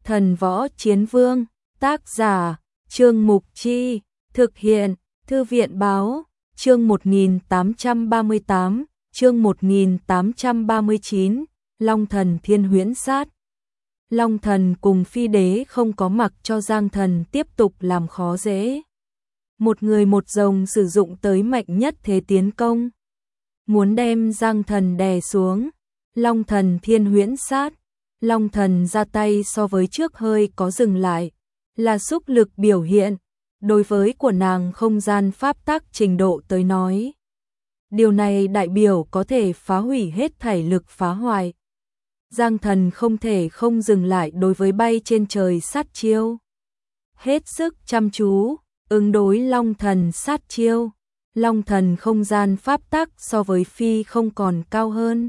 Thần Võ Chiến Vương, tác giả, Trương Mục Chi, thực hiện, Thư viện Báo, chương 1838, chương 1839, Long Thần Thiên Huyễn Sát. Long Thần cùng Phi Đế không có mặc cho Giang Thần tiếp tục làm khó dễ. Một người một rồng sử dụng tới mạnh nhất thế tiến công. Muốn đem Giang Thần đè xuống. Long Thần Thiên Huyễn Sát. Long Thần ra tay so với trước hơi có dừng lại. Là xúc lực biểu hiện. Đối với của nàng không gian pháp tắc trình độ tới nói. Điều này đại biểu có thể phá hủy hết thảy lực phá hoại. Giang Thần không thể không dừng lại đối với bay trên trời sát chiêu. Hết sức chăm chú, ứng đối Long Thần sát chiêu. Long Thần không gian pháp tắc so với Phi không còn cao hơn.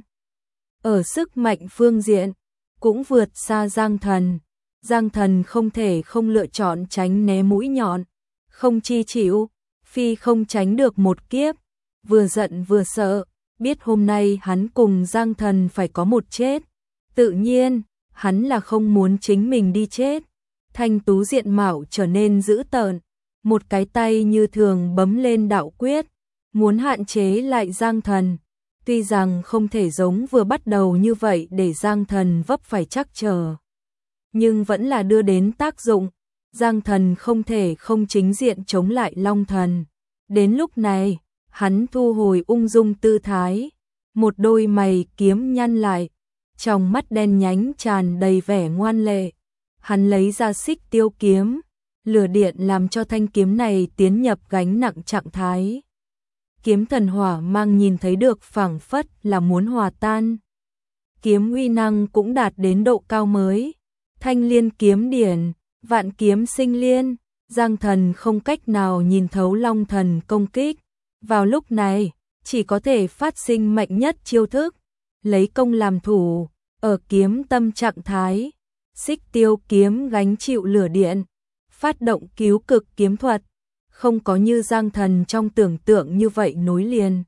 Ở sức mạnh phương diện, cũng vượt xa Giang Thần. Giang Thần không thể không lựa chọn tránh né mũi nhọn. Không chi chịu, Phi không tránh được một kiếp. Vừa giận vừa sợ, biết hôm nay hắn cùng Giang Thần phải có một chết. Tự nhiên, hắn là không muốn chính mình đi chết. Thanh tú diện mạo trở nên dữ tợn, một cái tay như thường bấm lên đạo quyết, muốn hạn chế lại Giang Thần. Tuy rằng không thể giống vừa bắt đầu như vậy để Giang Thần vấp phải chắc trở, nhưng vẫn là đưa đến tác dụng. Giang Thần không thể không chính diện chống lại Long Thần. Đến lúc này, hắn thu hồi ung dung tư thái, một đôi mày kiếm nhăn lại, trong mắt đen nhánh tràn đầy vẻ ngoan lệ. Hắn lấy ra xích tiêu kiếm, lửa điện làm cho thanh kiếm này tiến nhập gánh nặng trạng thái. Kiếm thần hỏa mang nhìn thấy được phảng phất là muốn hòa tan. Kiếm uy năng cũng đạt đến độ cao mới. Thanh liên kiếm điển, vạn kiếm sinh liên, Giang Thần không cách nào nhìn thấu Long Thần công kích. Vào lúc này, chỉ có thể phát sinh mạnh nhất chiêu thức, lấy công làm thủ, ở kiếm tâm trạng thái. Xích tiêu kiếm gánh chịu lửa điện, phát động cứu cực kiếm thuật, không có như Giang Thần trong tưởng tượng như vậy nối liền.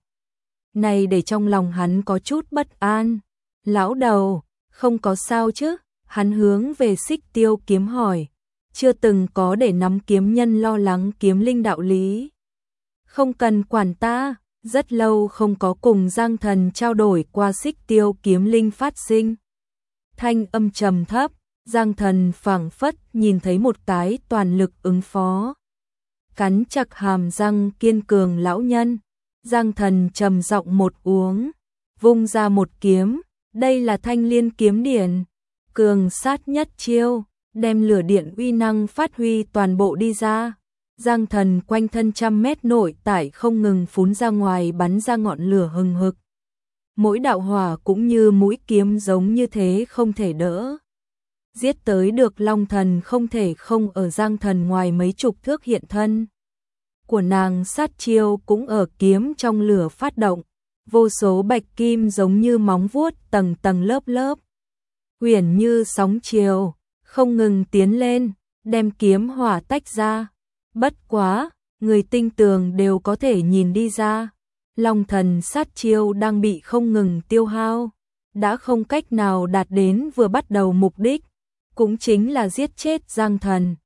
Này để trong lòng hắn có chút bất an. Lão đầu, không có sao chứ? Hắn hướng về xích tiêu kiếm hỏi. Chưa từng có để nắm kiếm nhân lo lắng kiếm linh đạo lý. Không cần quản ta, rất lâu không có cùng Giang Thần trao đổi qua xích tiêu kiếm linh phát sinh. Thanh âm trầm thấp, Giang Thần phảng phất nhìn thấy một cái toàn lực ứng phó. Cắn chặt hàm răng kiên cường lão nhân, Giang Thần trầm giọng một uống, vung ra một kiếm, đây là thanh liên kiếm điển, cường sát nhất chiêu, đem lửa điện uy năng phát huy toàn bộ đi ra. Giang Thần quanh thân trăm mét nội tải không ngừng phún ra ngoài bắn ra ngọn lửa hừng hực. Mỗi đạo hỏa cũng như mũi kiếm giống như thế không thể đỡ. Giết tới được Long Thần không thể không ở Giang Thần ngoài mấy chục thước hiện thân. Của nàng sát chiêu cũng ở kiếm trong lửa phát động. Vô số bạch kim giống như móng vuốt tầng tầng lớp lớp. Huyền như sóng chiều, không ngừng tiến lên, đem kiếm hỏa tách ra. Bất quá, người tinh tường đều có thể nhìn đi ra. Long Thần sát chiêu đang bị không ngừng tiêu hao, đã không cách nào đạt đến vừa bắt đầu mục đích, cũng chính là giết chết Giang Thần.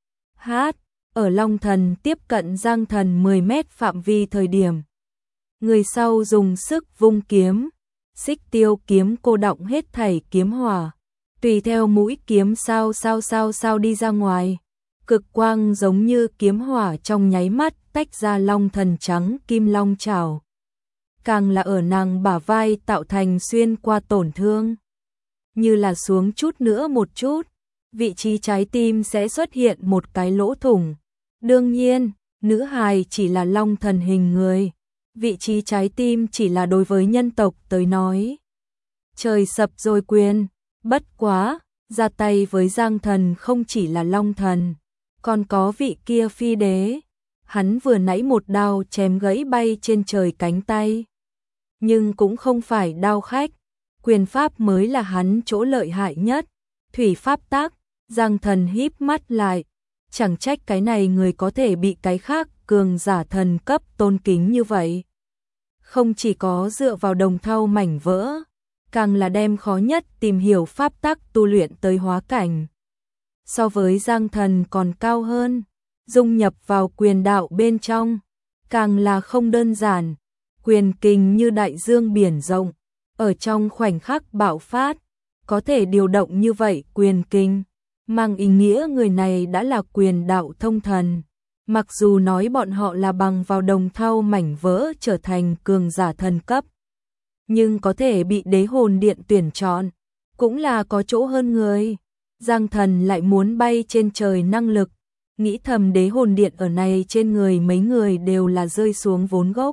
Ở Long Thần tiếp cận Giang Thần 10 mét phạm vi thời điểm, người sau dùng sức vung kiếm, xích tiêu kiếm cô động hết thảy kiếm hỏa, tùy theo mũi kiếm sao đi ra ngoài. Cực quang giống như kiếm hỏa trong nháy mắt tách ra Long Thần trắng kim long chảo. Càng là ở nàng bả vai tạo thành xuyên qua tổn thương. Như là xuống chút nữa một chút, vị trí trái tim sẽ xuất hiện một cái lỗ thủng. Đương nhiên, nữ hài chỉ là Long Thần hình người. Vị trí trái tim chỉ là đối với nhân tộc tới nói. Trời sập rồi quyền, bất quá, ra tay với Giang Thần không chỉ là Long Thần, còn có vị kia Phi Đế. Hắn vừa nãy một đao chém gãy bay trên trời cánh tay. Nhưng cũng không phải đao khách, quyền pháp mới là hắn chỗ lợi hại nhất. Thủy pháp tác, Giang Thần híp mắt lại, chẳng trách cái này người có thể bị cái khác cường giả thần cấp tôn kính như vậy. Không chỉ có dựa vào đồng thau mảnh vỡ, càng là đem khó nhất tìm hiểu pháp tắc tu luyện tới hóa cảnh. so với Giang Thần còn cao hơn, dung nhập vào quyền đạo bên trong, càng là không đơn giản, quyền kình như đại dương biển rộng, ở trong khoảnh khắc bạo phát, có thể điều động như vậy quyền kình, mang ý nghĩa người này đã là quyền đạo thông thần. Mặc dù nói bọn họ là bằng vào đồng thau mảnh vỡ trở thành cường giả thần cấp, nhưng có thể bị đế hồn điện tuyển chọn, cũng là có chỗ hơn người. Giang Thần lại muốn bay trên trời năng lực, nghĩ thầm đế hồn điện ở này trên người mấy người đều là rơi xuống vốn gốc.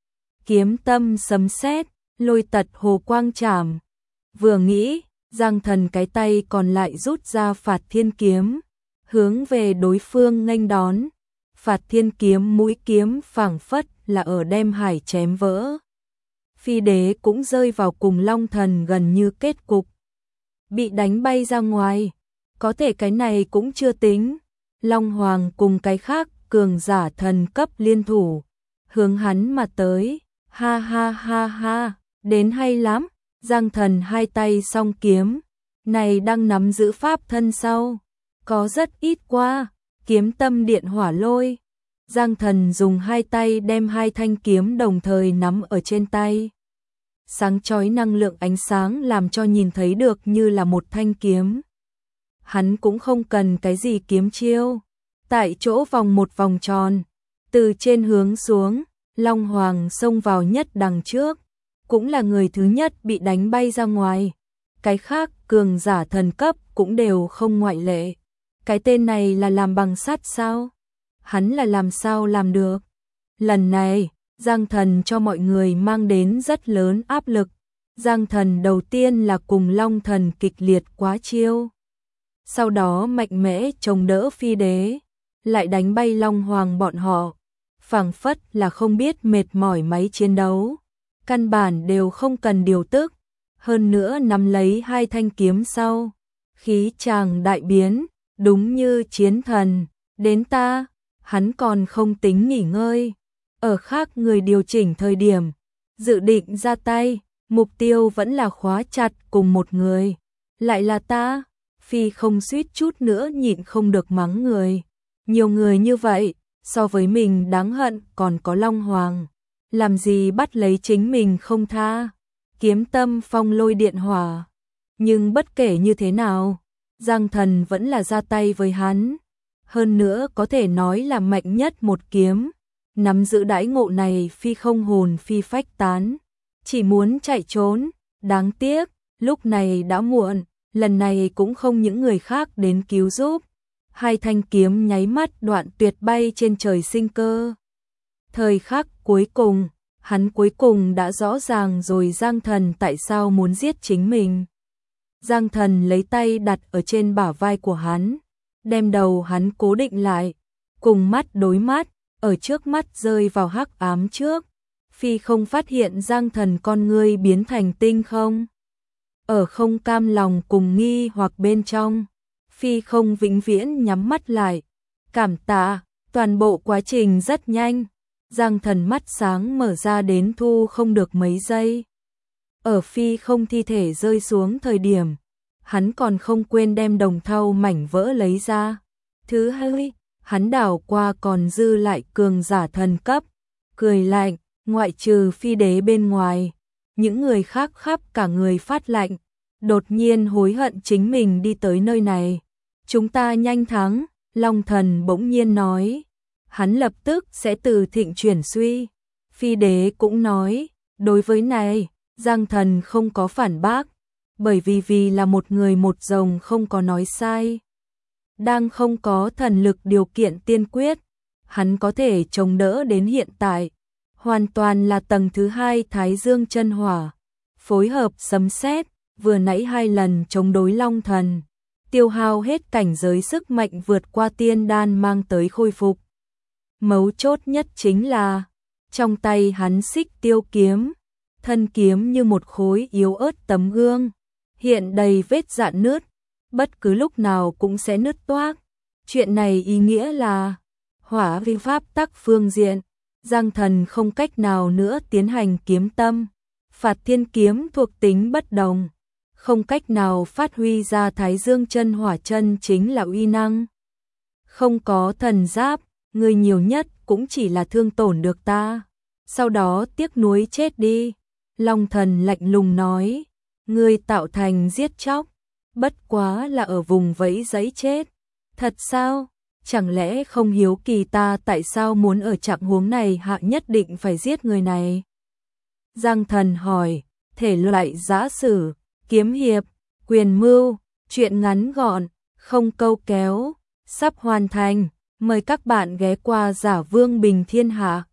Kiếm tâm sấm sét, lôi tật hồ quang trảm. Vừa nghĩ, Giang Thần cái tay còn lại rút ra Phạt Thiên kiếm, hướng về đối phương nghênh đón. Phạt Thiên kiếm mũi kiếm phảng phất là ở đem hải chém vỡ. Phi đế cũng rơi vào cùng Long Thần gần như kết cục, bị đánh bay ra ngoài. Có thể cái này cũng chưa tính, Long Hoàng cùng cái khác cường giả thần cấp liên thủ, hướng hắn mà tới. Ha ha ha ha, đến hay lắm. Giang Thần hai tay song kiếm, này đang nắm giữ pháp thân sau, có rất ít qua, kiếm tâm điện hỏa lôi. Giang Thần dùng hai tay đem hai thanh kiếm đồng thời nắm ở trên tay. Sáng chói năng lượng ánh sáng làm cho nhìn thấy được như là một thanh kiếm. Hắn cũng không cần cái gì kiếm chiêu, tại chỗ vòng một vòng tròn, từ trên hướng xuống, Long Hoàng xông vào nhất đằng trước, cũng là người thứ nhất bị đánh bay ra ngoài. Cái khác cường giả thần cấp cũng đều không ngoại lệ. Cái tên này là làm bằng sắt sao? Hắn là làm sao làm được? Lần này, Giang Thần cho mọi người mang đến rất lớn áp lực. Giang Thần đầu tiên là cùng Long Thần kịch liệt quá chiêu, sau đó mạnh mẽ chống đỡ phi đế, lại đánh bay Long Hoàng bọn họ, phảng phất là không biết mệt mỏi máy chiến đấu, căn bản đều không cần điều tức. Hơn nữa nắm lấy hai thanh kiếm sau, khí chàng đại biến, đúng như chiến thần. Đến ta, hắn còn không tính nghỉ ngơi, ở khác người điều chỉnh thời điểm, dự định ra tay, mục tiêu vẫn là khóa chặt cùng một người, lại là ta. Phi không suýt chút nữa nhịn không được mắng người, nhiều người như vậy, so với mình đáng hận còn có Long Hoàng, làm gì bắt lấy chính mình không tha. Kiếm tâm phong lôi điện hỏa, nhưng bất kể như thế nào, Giang Thần vẫn là ra tay với hắn, hơn nữa có thể nói là mạnh nhất một kiếm, nắm giữ đãi ngộ này Phi không hồn phi phách tán, chỉ muốn chạy trốn, đáng tiếc, lúc này đã muộn, lần này cũng không những người khác đến cứu giúp, hai thanh kiếm nháy mắt đoạn tuyệt bay trên trời sinh cơ. Thời khắc cuối cùng, hắn cuối cùng đã rõ ràng rồi Giang Thần tại sao muốn giết chính mình. Giang Thần lấy tay đặt ở trên bả vai của hắn, đem đầu hắn cố định lại, cùng mắt đối mắt, ở trước mắt rơi vào hắc ám trước. Phi không phát hiện Giang Thần con ngươi biến thành tinh không. Ở không cam lòng cùng nghi hoặc bên trong, Phi không vĩnh viễn nhắm mắt lại. Cảm tạ, toàn bộ quá trình rất nhanh. Giang Thần mắt sáng mở ra đến thu không được mấy giây. Ở Phi không thi thể rơi xuống thời điểm, hắn còn không quên đem đồng thau mảnh vỡ lấy ra. Thứ hai, hắn đảo qua còn dư lại cường giả thần cấp, cười lạnh, ngoại trừ Phi đế bên ngoài, những người khác khắp cả người phát lạnh, đột nhiên hối hận chính mình đi tới nơi này. Chúng ta nhanh thắng, Long Thần bỗng nhiên nói. Hắn lập tức sẽ từ thịnh chuyển suy. Phi đế cũng nói, đối với này, Giang Thần không có phản bác, bởi vì là một người một rồng không có nói sai. Đang không có thần lực điều kiện tiên quyết, hắn có thể chống đỡ đến hiện tại, hoàn toàn là tầng thứ hai Thái Dương chân hỏa, phối hợp sấm sét, vừa nãy hai lần chống đối Long Thần, tiêu hao hết cảnh giới sức mạnh vượt qua tiên đan mang tới khôi phục. Mấu chốt nhất chính là, trong tay hắn xích tiêu kiếm, thân kiếm như một khối yếu ớt tấm gương, hiện đầy vết rạn nứt, bất cứ lúc nào cũng sẽ nứt toác. Chuyện này ý nghĩa là, hỏa vi pháp tắc phương diện, Giang Thần không cách nào nữa tiến hành kiếm tâm. Phạt Thiên kiếm thuộc tính bất đồng, không cách nào phát huy ra Thái Dương chân hỏa chân chính là uy năng. Không có thần giáp, ngươi nhiều nhất cũng chỉ là thương tổn được ta, sau đó tiếc nuối chết đi. Long Thần lạnh lùng nói, ngươi tạo thành giết chóc, bất quá là ở vùng vẫy giấy chết. Thật sao? Chẳng lẽ không hiếu kỳ ta tại sao muốn ở trạng huống này hạ nhất định phải giết người này? Giang Thần hỏi, thể loại giã sử, kiếm hiệp, quyền mưu, truyện ngắn gọn, không câu kéo, sắp hoàn thành. Mời các bạn ghé qua Giả Vương Bình Thiên Hạ.